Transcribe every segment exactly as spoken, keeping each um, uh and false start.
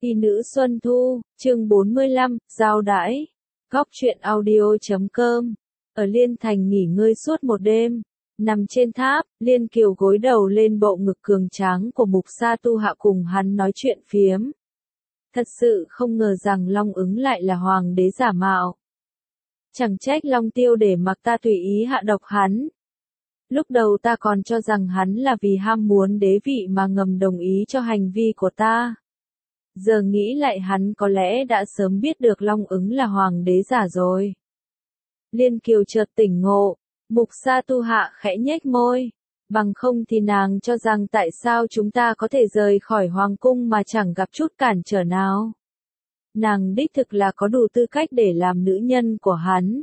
Thi nữ Xuân Thu, chương bốn mươi lăm, giao đãi. Góc truyện audio chấm com. Ở Liên Thành nghỉ ngơi suốt một đêm. Nằm trên tháp, Liên Kiều gối đầu lên bộ ngực cường tráng của Mục Sa Tu Hạ cùng hắn nói chuyện phiếm. Thật sự không ngờ rằng Long Ứng lại là hoàng đế giả mạo. Chẳng trách Long Tiêu để mặc ta tùy ý hạ độc hắn. Lúc đầu ta còn cho rằng hắn là vì ham muốn đế vị mà ngầm đồng ý cho hành vi của ta. Giờ nghĩ lại hắn có lẽ đã sớm biết được Long Ứng là hoàng đế giả rồi. Liên Kiều chợt tỉnh ngộ, Mục Sa Tu Hạ khẽ nhếch môi, bằng không thì nàng cho rằng tại sao chúng ta có thể rời khỏi hoàng cung mà chẳng gặp chút cản trở nào. Nàng đích thực là có đủ tư cách để làm nữ nhân của hắn.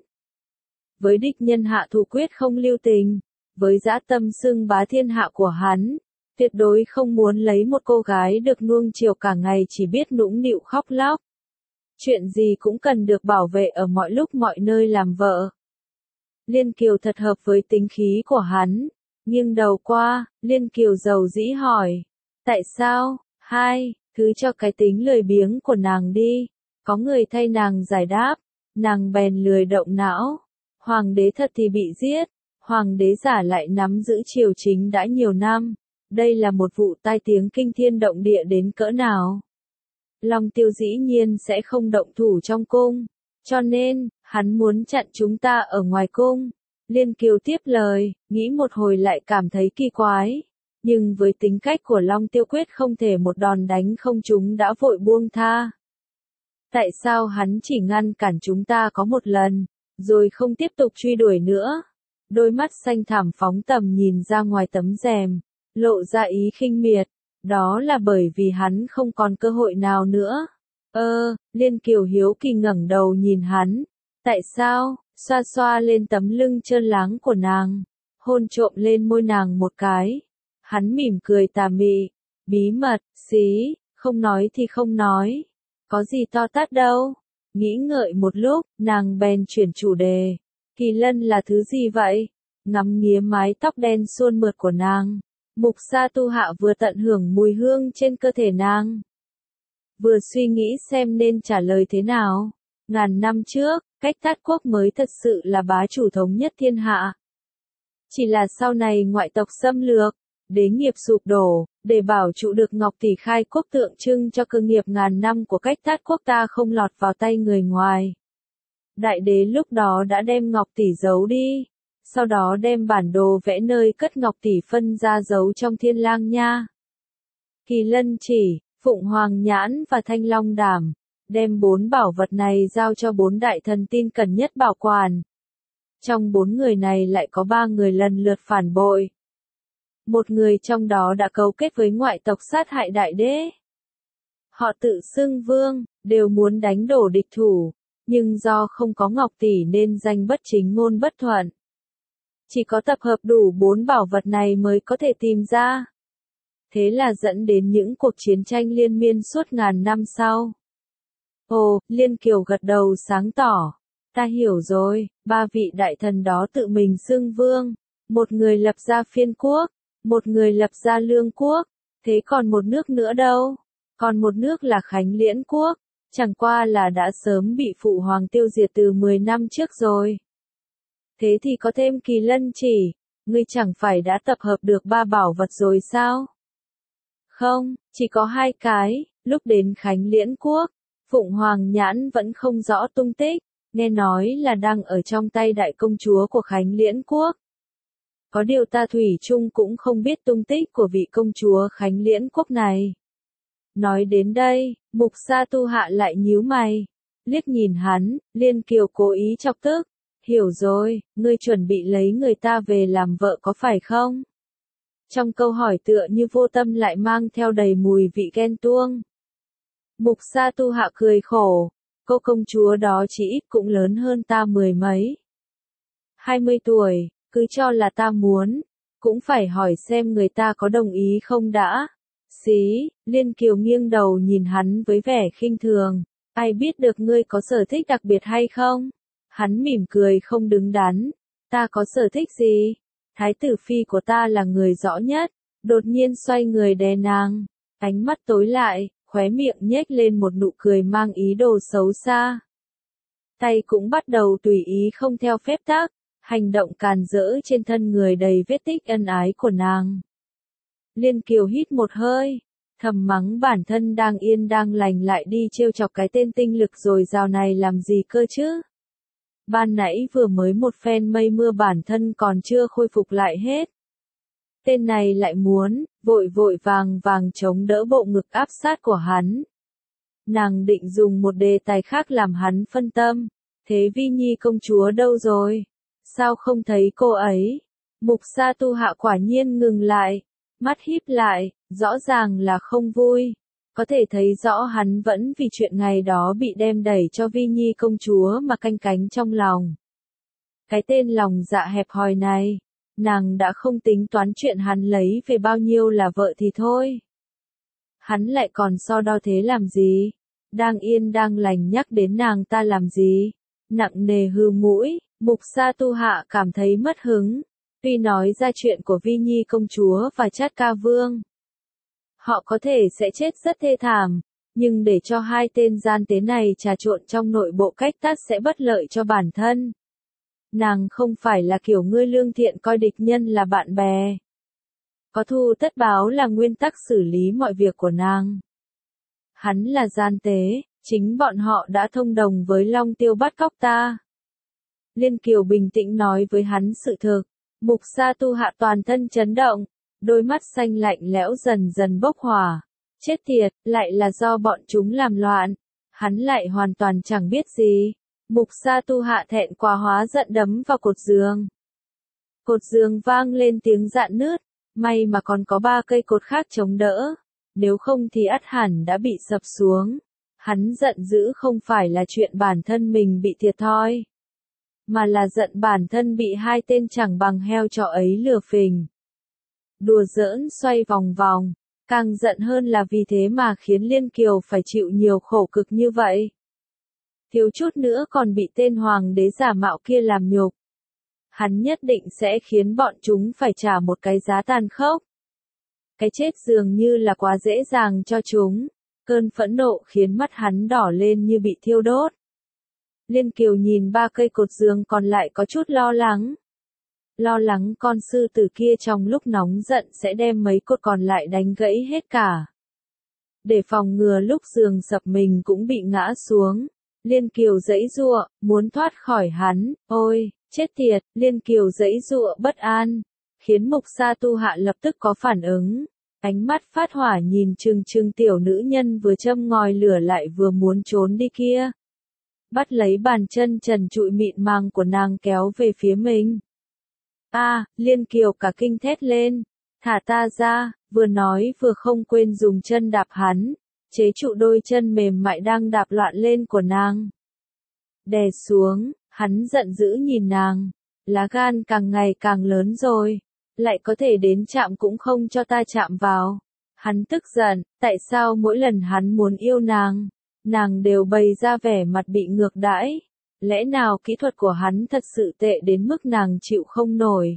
Với địch nhân hạ thủ quyết không lưu tình, với dã tâm xưng bá thiên hạ của hắn, tuyệt đối không muốn lấy một cô gái được nuông chiều cả ngày chỉ biết nũng nịu khóc lóc. Chuyện gì cũng cần được bảo vệ ở mọi lúc mọi nơi làm vợ. Liên Kiều thật hợp với tính khí của hắn, nghiêng đầu qua, Liên Kiều dầu dĩ hỏi. Tại sao? Hai, thứ cho cái tính lười biếng của nàng đi. Có người thay nàng giải đáp, nàng bèn lười động não. Hoàng đế thật thì bị giết, hoàng đế giả lại nắm giữ triều chính đã nhiều năm. Đây là một vụ tai tiếng kinh thiên động địa đến cỡ nào. Long Tiêu dĩ nhiên sẽ không động thủ trong cung, cho nên, hắn muốn chặn chúng ta ở ngoài cung. Liên Kiều tiếp lời, nghĩ một hồi lại cảm thấy kỳ quái. Nhưng với tính cách của Long Tiêu quyết không thể một đòn đánh không chúng đã vội buông tha. Tại sao hắn chỉ ngăn cản chúng ta có một lần, rồi không tiếp tục truy đuổi nữa? Đôi mắt xanh thẳm phóng tầm nhìn ra ngoài tấm rèm, lộ ra ý khinh miệt. Đó là bởi vì hắn không còn cơ hội nào nữa. Ơ, Liên Kiều hiếu kỳ ngẩng đầu nhìn hắn. Tại sao? Xoa xoa lên tấm lưng trơn láng của nàng, hôn trộm lên môi nàng một cái. Hắn mỉm cười tà mị. Bí mật, xí, không nói thì không nói. Có gì to tát đâu. Nghĩ ngợi một lúc, nàng bèn chuyển chủ đề. Kỳ Lân là thứ gì vậy? Ngắm nghía mái tóc đen suôn mượt của nàng. Mục Sa Tu Hạ vừa tận hưởng mùi hương trên cơ thể nàng, vừa suy nghĩ xem nên trả lời thế nào. Ngàn năm trước, Cách Tát quốc mới thật sự là bá chủ thống nhất thiên hạ. Chỉ là sau này ngoại tộc xâm lược, đế nghiệp sụp đổ, để bảo trụ được Ngọc Tỷ khai quốc tượng trưng cho cơ nghiệp ngàn năm của Cách Tát quốc ta không lọt vào tay người ngoài. Đại đế lúc đó đã đem Ngọc Tỷ giấu đi. Sau đó đem bản đồ vẽ nơi cất Ngọc Tỷ phân ra giấu trong Thiên Lang Nha. Kỳ Lân chỉ, Phụng Hoàng Nhãn và Thanh Long Đảm, đem bốn bảo vật này giao cho bốn đại thần tin cẩn nhất bảo quản. Trong bốn người này lại có ba người lần lượt phản bội. Một người trong đó đã cấu kết với ngoại tộc sát hại đại đế. Họ tự xưng vương, đều muốn đánh đổ địch thủ, nhưng do không có Ngọc Tỷ nên danh bất chính ngôn bất thuận. Chỉ có tập hợp đủ bốn bảo vật này mới có thể tìm ra. Thế là dẫn đến những cuộc chiến tranh liên miên suốt ngàn năm sau. Ồ, Liên Kiều gật đầu sáng tỏ. Ta hiểu rồi, ba vị đại thần đó tự mình xưng vương. Một người lập ra Phiên quốc, một người lập ra Lương quốc. Thế còn một nước nữa đâu? Còn một nước là Khánh Liễn quốc. Chẳng qua là đã sớm bị phụ hoàng tiêu diệt từ mười năm trước rồi. Thế thì có thêm Kỳ Lân chỉ, ngươi chẳng phải đã tập hợp được ba bảo vật rồi sao? Không, chỉ có hai cái. Lúc đến Khánh Liễn quốc, Phụng Hoàng Nhãn vẫn không rõ tung tích, nghe nói là đang ở trong tay đại công chúa của Khánh Liễn quốc. Có điều ta thủy chung cũng không biết tung tích của vị công chúa Khánh Liễn quốc này. Nói đến đây, Mục Sa Tu Hạ lại nhíu mày, liếc nhìn hắn. Liên Kiều cố ý chọc tức. Hiểu rồi, ngươi chuẩn bị lấy người ta về làm vợ có phải không? Trong câu hỏi tựa như vô tâm lại mang theo đầy mùi vị ghen tuông. Mục Sa Tu Hạ cười khổ, cô công chúa đó chỉ ít cũng lớn hơn ta mười mấy. Hai mươi tuổi, cứ cho là ta muốn, cũng phải hỏi xem người ta có đồng ý không đã. Xí, Liên Kiều nghiêng đầu nhìn hắn với vẻ khinh thường, ai biết được ngươi có sở thích đặc biệt hay không? Hắn mỉm cười không đứng đắn. Ta có sở thích gì? Thái tử phi của ta là người rõ nhất. Đột nhiên xoay người đè nàng. Ánh mắt tối lại, khóe miệng nhếch lên một nụ cười mang ý đồ xấu xa. Tay cũng bắt đầu tùy ý không theo phép tắc, hành động càn rỡ trên thân người đầy vết tích ân ái của nàng. Liên Kiều hít một hơi, thầm mắng bản thân đang yên đang lành lại đi trêu chọc cái tên tinh lực dồi dào này làm gì cơ chứ. Ban nãy vừa mới một phen mây mưa bản thân còn chưa khôi phục lại hết. Tên này lại muốn, vội vội vàng vàng chống đỡ bộ ngực áp sát của hắn. Nàng định dùng một đề tài khác làm hắn phân tâm. Thế Vi Nhi công chúa đâu rồi? Sao không thấy cô ấy? Mục Sa Tu Hạ quả nhiên ngừng lại, mắt híp lại, rõ ràng là không vui. Có thể thấy rõ hắn vẫn vì chuyện ngày đó bị đem đẩy cho Vi Nhi công chúa mà canh cánh trong lòng. Cái tên lòng dạ hẹp hòi này, nàng đã không tính toán chuyện hắn lấy về bao nhiêu là vợ thì thôi. Hắn lại còn so đo thế làm gì? Đang yên đang lành nhắc đến nàng ta làm gì? Nặng nề hư mũi, Mục Sa Tu Hạ cảm thấy mất hứng. Tuy nói ra chuyện của Vi Nhi công chúa và Trát Ca Vương, họ có thể sẽ chết rất thê thảm, nhưng để cho hai tên gian tế này trà trộn trong nội bộ cách tát sẽ bất lợi cho bản thân. Nàng không phải là kiểu ngươi lương thiện coi địch nhân là bạn bè. Có thù tất báo là nguyên tắc xử lý mọi việc của nàng. Hắn là gian tế, chính bọn họ đã thông đồng với Long Tiêu bắt cóc ta. Liên Kiều bình tĩnh nói với hắn sự thực. Mục Sa Tu Hạ toàn thân chấn động, đôi mắt xanh lạnh lẽo dần dần bốc hỏa. Chết tiệt, lại là do bọn chúng làm loạn. Hắn lại hoàn toàn chẳng biết gì. Mục Sa Tu Hạ thẹn quá hóa giận đấm vào cột giường. Cột giường vang lên tiếng rạn nứt, may mà còn có ba cây cột khác chống đỡ. Nếu không thì ắt hẳn đã bị sập xuống. Hắn giận dữ không phải là chuyện bản thân mình bị thiệt thòi, mà là giận bản thân bị hai tên chẳng bằng heo chó ấy lừa phình. Đùa giỡn xoay vòng vòng, càng giận hơn là vì thế mà khiến Liên Kiều phải chịu nhiều khổ cực như vậy. Thiếu chút nữa còn bị tên hoàng đế giả mạo kia làm nhục. Hắn nhất định sẽ khiến bọn chúng phải trả một cái giá tàn khốc. Cái chết dường như là quá dễ dàng cho chúng. Cơn phẫn nộ khiến mắt hắn đỏ lên như bị thiêu đốt. Liên Kiều nhìn ba cây cột giường còn lại có chút lo lắng. Lo lắng con sư tử kia trong lúc nóng giận sẽ đem mấy cột còn lại đánh gãy hết cả. Để phòng ngừa lúc giường sập mình cũng bị ngã xuống. Liên Kiều giãy giụa, muốn thoát khỏi hắn. Ôi, chết tiệt, Liên Kiều giãy giụa bất an, khiến Mục Sa Tu Hạ lập tức có phản ứng. Ánh mắt phát hỏa nhìn trừng trừng tiểu nữ nhân vừa châm ngòi lửa lại vừa muốn trốn đi kia. Bắt lấy bàn chân trần trụi mịn màng của nàng kéo về phía mình. A, à, Liên Kiều cả kinh thét lên. Thả ta ra, vừa nói vừa không quên dùng chân đạp hắn, chế trụ đôi chân mềm mại đang đạp loạn lên của nàng. Đè xuống, hắn giận dữ nhìn nàng. Lá gan càng ngày càng lớn rồi. Lại có thể đến chạm cũng không cho ta chạm vào. Hắn tức giận, tại sao mỗi lần hắn muốn yêu nàng, nàng đều bày ra vẻ mặt bị ngược đãi. Lẽ nào kỹ thuật của hắn thật sự tệ đến mức nàng chịu không nổi?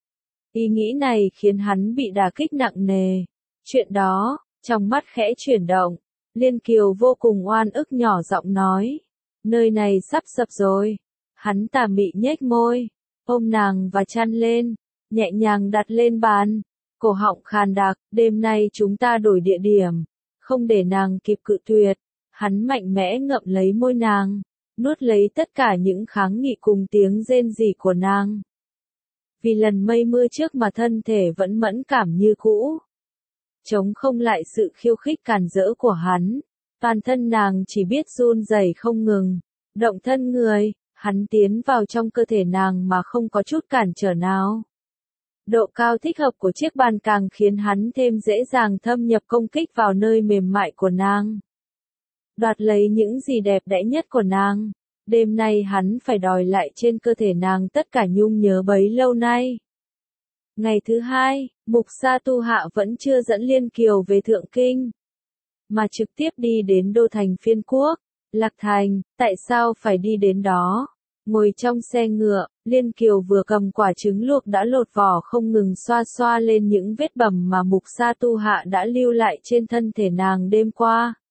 Ý nghĩ này khiến hắn bị đả kích nặng nề. Chuyện đó, trong mắt khẽ chuyển động, Liên Kiều vô cùng oan ức nhỏ giọng nói. Nơi này sắp sập rồi. Hắn tà mị nhếch môi, ôm nàng và chăn lên, nhẹ nhàng đặt lên bàn, cổ họng khàn đặc, đêm nay chúng ta đổi địa điểm, không để nàng kịp cự tuyệt. Hắn mạnh mẽ ngậm lấy môi nàng, nuốt lấy tất cả những kháng nghị cùng tiếng rên rỉ của nàng. Vì lần mây mưa trước mà thân thể vẫn mẫn cảm như cũ, chống không lại sự khiêu khích càn rỡ của hắn, toàn thân nàng chỉ biết run rẩy không ngừng, động thân người, hắn tiến vào trong cơ thể nàng mà không có chút cản trở nào. Độ cao thích hợp của chiếc bàn càng khiến hắn thêm dễ dàng thâm nhập công kích vào nơi mềm mại của nàng. Đoạt lấy những gì đẹp đẽ nhất của nàng. Đêm nay hắn phải đòi lại trên cơ thể nàng tất cả nhung nhớ bấy lâu nay. Ngày thứ hai, Mục Sa Tu Hạ vẫn chưa dẫn Liên Kiều về Thượng Kinh, mà trực tiếp đi đến đô thành phiên quốc, Lạc Thành. Tại sao phải đi đến đó? Ngồi trong xe ngựa, Liên Kiều vừa cầm quả trứng luộc đã lột vỏ không ngừng xoa xoa lên những vết bầm mà Mục Sa Tu Hạ đã lưu lại trên thân thể nàng đêm qua.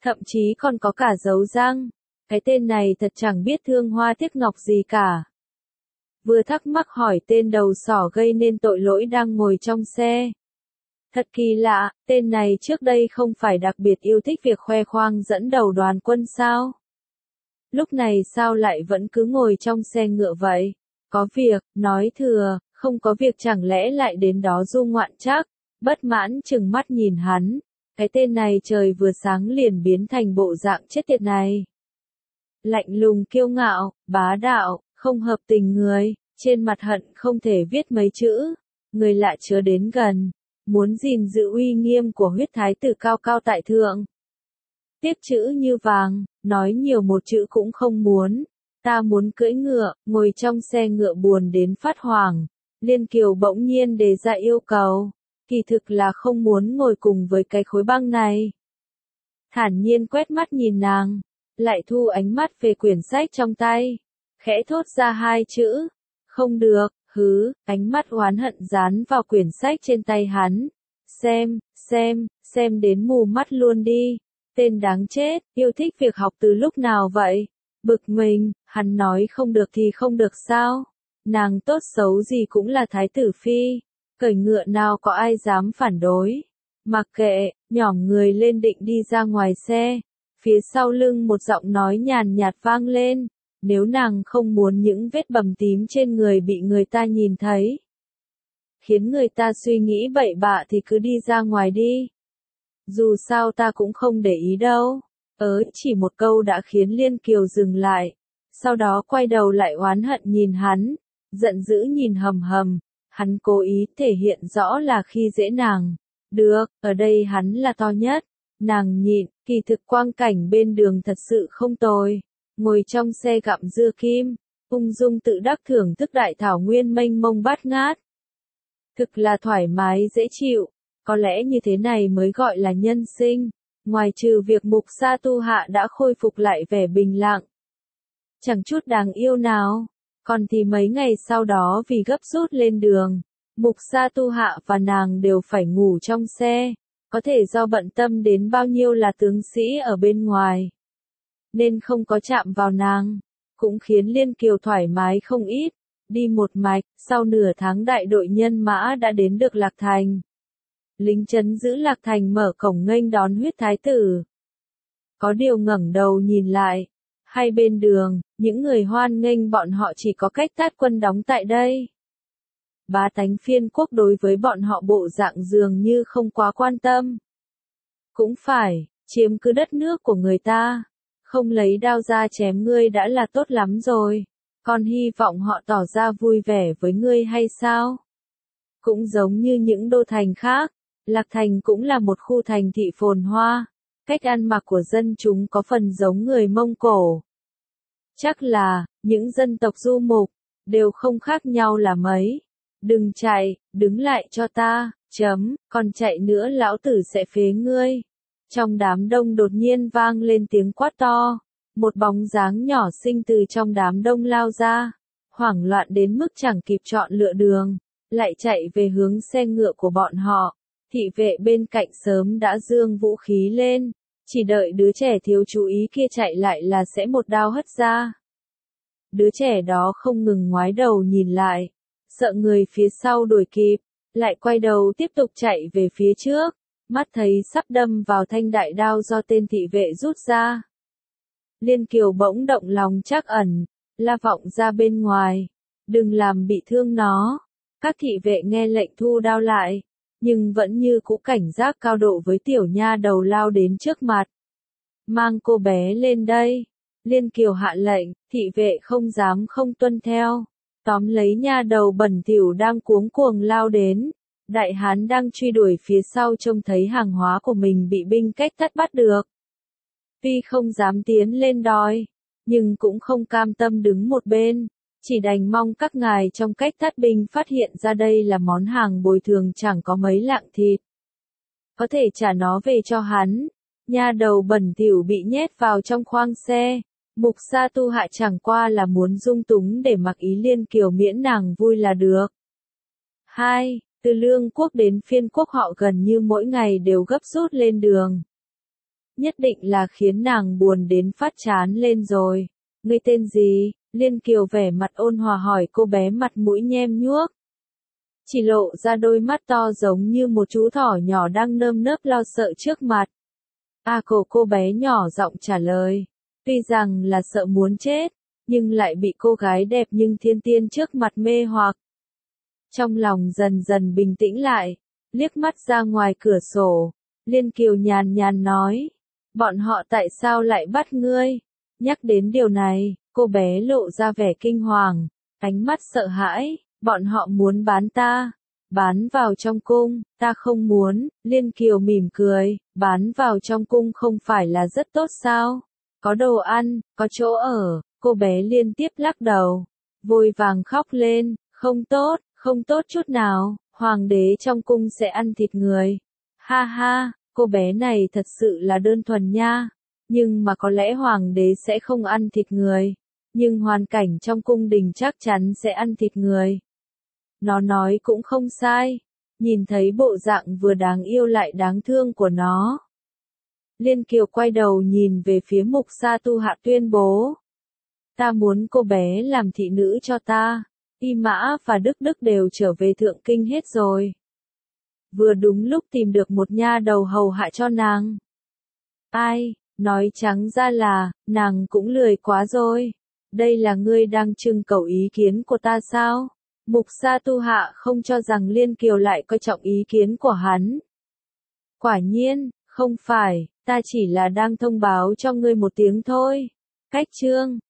thậm chí còn có cả dấu răng. Cái tên này thật chẳng biết thương hoa tiếc ngọc gì cả. Vừa thắc mắc hỏi tên đầu sỏ gây nên tội lỗi đang ngồi trong xe. Thật kỳ lạ, tên này trước đây không phải đặc biệt yêu thích việc khoe khoang dẫn đầu đoàn quân sao? Lúc này sao lại vẫn cứ ngồi trong xe ngựa vậy? Có việc, nói thừa, không có việc chẳng lẽ lại đến đó du ngoạn chắc? Bất mãn chừng mắt nhìn hắn. Cái tên này trời vừa sáng liền biến thành bộ dạng chết tiệt này. Lạnh lùng kiêu ngạo, bá đạo, không hợp tình người, trên mặt hận không thể viết mấy chữ. Người lạ chớ đến gần, muốn gìn giữ uy nghiêm của huyết thái tử cao cao tại thượng. Tiếc chữ như vàng, nói nhiều một chữ cũng không muốn. Ta muốn cưỡi ngựa, ngồi trong xe ngựa buồn đến phát hoảng. Liên Kiều bỗng nhiên đề ra yêu cầu. Kỳ thực là không muốn ngồi cùng với cái khối băng này. Thản nhiên quét mắt nhìn nàng, lại thu ánh mắt về quyển sách trong tay. Khẽ thốt ra hai chữ. Không được, hứ, ánh mắt oán hận dán vào quyển sách trên tay hắn. Xem, xem, xem đến mù mắt luôn đi. Tên đáng chết, yêu thích việc học từ lúc nào vậy? Bực mình, hắn nói không được thì không được sao? Nàng tốt xấu gì cũng là thái tử phi. Cởi ngựa nào có ai dám phản đối. Mặc kệ, nhỏm người lên định đi ra ngoài xe. Phía sau lưng một giọng nói nhàn nhạt vang lên. Nếu nàng không muốn những vết bầm tím trên người bị người ta nhìn thấy, khiến người ta suy nghĩ bậy bạ thì cứ đi ra ngoài đi. Dù sao ta cũng không để ý đâu. Ớ, chỉ một câu đã khiến Liên Kiều dừng lại. Sau đó quay đầu lại oán hận nhìn hắn. Giận dữ nhìn hầm hầm. Hắn cố ý thể hiện rõ là khi dễ nàng. Được, ở đây hắn là to nhất. Nàng nhịn, kỳ thực quang cảnh bên đường thật sự không tồi. Ngồi trong xe gặm dưa kim, ung dung tự đắc thưởng thức đại thảo nguyên mênh mông bát ngát. Thực là thoải mái dễ chịu, có lẽ như thế này mới gọi là nhân sinh, ngoài trừ việc Mục Sa Tu Hạ đã khôi phục lại vẻ bình lặng. Chẳng chút đáng yêu nào, còn thì mấy ngày sau đó vì gấp rút lên đường, Mục Sa Tu Hạ và nàng đều phải ngủ trong xe, có thể do bận tâm đến bao nhiêu là tướng sĩ ở bên ngoài. Nên không có chạm vào nàng, cũng khiến Liên Kiều thoải mái không ít. Đi một mạch, sau nửa tháng đại đội nhân mã đã đến được Lạc Thành. Lính trấn giữ Lạc Thành mở cổng nghênh đón huyết thái tử. Có điều ngẩng đầu nhìn lại, hai bên đường, những người hoan nghênh bọn họ chỉ có cách tát quân đóng tại đây. Bá tánh phiên quốc đối với bọn họ bộ dạng dường như không quá quan tâm. Cũng phải, chiếm cứ đất nước của người ta. Không lấy đao ra chém ngươi đã là tốt lắm rồi. Còn hy vọng họ tỏ ra vui vẻ với ngươi hay sao? Cũng giống như những đô thành khác, Lạc Thành cũng là một khu thành thị phồn hoa. Cách ăn mặc của dân chúng có phần giống người Mông Cổ. Chắc là, những dân tộc du mục, đều không khác nhau là mấy. Đừng chạy, đứng lại cho ta, chấm, còn chạy nữa lão tử sẽ phế ngươi. Trong đám đông đột nhiên vang lên tiếng quát to. Một bóng dáng nhỏ xinh từ trong đám đông lao ra. Hoảng loạn đến mức chẳng kịp chọn lựa đường. Lại chạy về hướng xe ngựa của bọn họ. Thị vệ bên cạnh sớm đã giương vũ khí lên. Chỉ đợi đứa trẻ thiếu chú ý kia chạy lại là sẽ một đao hất ra. Đứa trẻ đó không ngừng ngoái đầu nhìn lại. Sợ người phía sau đuổi kịp. Lại quay đầu tiếp tục chạy về phía trước. Mắt thấy sắp đâm vào thanh đại đao do tên thị vệ rút ra. Liên Kiều bỗng động lòng trắc ẩn, la vọng ra bên ngoài. Đừng làm bị thương nó. Các thị vệ nghe lệnh thu đao lại, nhưng vẫn như cũ cảnh giác cao độ với tiểu nha đầu lao đến trước mặt. Mang cô bé lên đây. Liên Kiều hạ lệnh, thị vệ không dám không tuân theo. Tóm lấy nha đầu bẩn thỉu đang cuống cuồng lao đến. Đại hán đang truy đuổi phía sau trông thấy hàng hóa của mình bị binh cách thắt bắt được. Tuy không dám tiến lên đòi, nhưng cũng không cam tâm đứng một bên, chỉ đành mong các ngài trong cách thắt binh phát hiện ra đây là món hàng bồi thường chẳng có mấy lạng thịt. Có thể trả nó về cho hắn. Nha đầu bẩn thỉu bị nhét vào trong khoang xe. Mục Sa Tu Hạ chẳng qua là muốn dung túng để mặc ý Liên Kiều miễn nàng vui là được. hai. Từ Lương quốc đến Phiên quốc họ gần như mỗi ngày đều gấp rút lên đường. nhất định là khiến nàng buồn đến phát chán lên rồi. Ngươi tên gì? Liên Kiều vẻ mặt ôn hòa hỏi cô bé mặt mũi nhem nhuốc. Chỉ lộ ra đôi mắt to giống như một chú thỏ nhỏ đang nơm nớp lo sợ trước mặt. A à, cô cô bé nhỏ giọng trả lời. Tuy rằng là sợ muốn chết, nhưng lại bị cô gái đẹp nhưng thiên tiên trước mặt mê hoặc. Trong lòng dần dần bình tĩnh lại, liếc mắt ra ngoài cửa sổ, Liên Kiều nhàn nhàn nói. Bọn họ tại sao lại bắt ngươi? Nhắc đến điều này, cô bé lộ ra vẻ kinh hoàng, ánh mắt sợ hãi. Bọn họ muốn bán ta, bán vào trong cung, ta không muốn. Liên Kiều mỉm cười, bán vào trong cung không phải là rất tốt sao? Có đồ ăn, có chỗ ở. Cô bé liên tiếp lắc đầu, vội vàng khóc lên. Không tốt, không tốt chút nào, hoàng đế trong cung sẽ ăn thịt người. Ha ha, cô bé này thật sự là đơn thuần nha. Nhưng mà có lẽ hoàng đế sẽ không ăn thịt người, nhưng hoàn cảnh trong cung đình chắc chắn sẽ ăn thịt người. Nó nói cũng không sai, nhìn thấy bộ dạng vừa đáng yêu lại đáng thương của nó. Liên Kiều quay đầu nhìn về phía Mục Sa Tu Hạ tuyên bố. Ta muốn cô bé làm thị nữ cho ta. Y Mã và Đức Đức đều trở về Thượng Kinh hết rồi. Vừa đúng lúc tìm được một nha đầu hầu hạ cho nàng. Ai, nói trắng ra là, nàng cũng lười quá rồi. Đây là ngươi đang trưng cầu ý kiến của ta sao? Mục Sa Tu Hạ không cho rằng Liên Kiều lại coi trọng ý kiến của hắn. Quả nhiên, không phải, ta chỉ là đang thông báo cho ngươi một tiếng thôi. Cách chương